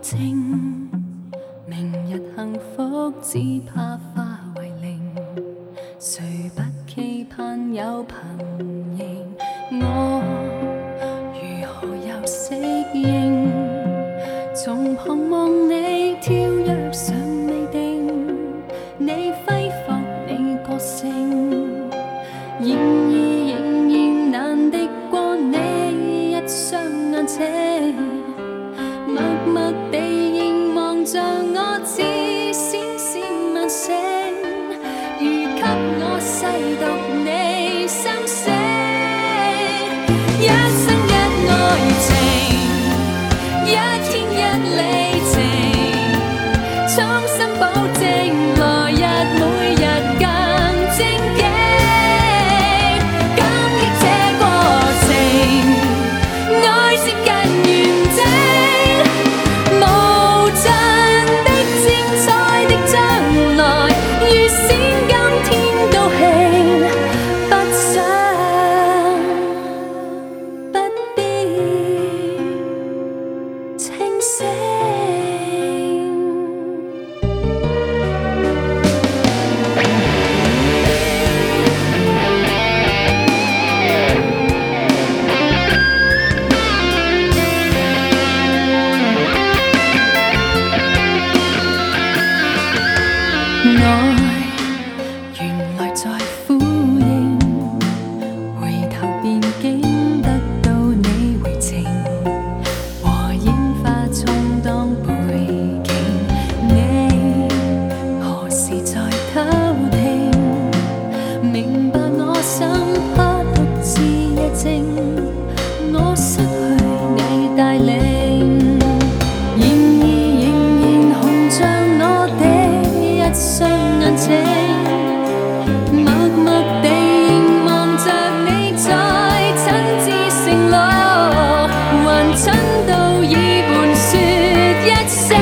情，明日幸福只怕化为零。谁不期盼有朋迎？我如何又适应？从旁望你跳跃尚未定，你挥霍你个性，然而仍然难敌过你一双眼睛，默默地凝望着我，似闪闪晚星，如给我细读你心声，一生一爱情，一天一里程，衷心保證來日每日更正經，感激這過程，愛接近完整，無盡的精彩的將來，預先今天高興，不想不必清醒。愛原來在呼應，回頭便竟得到你回情，和煙花充當背景，你何時在偷聽？明白我心怕獨自夜靜，我失去你帶領，然而仍然紅像我的一雙眼睛，默默地凝望着你在親自承諾，還親到已半說一聲。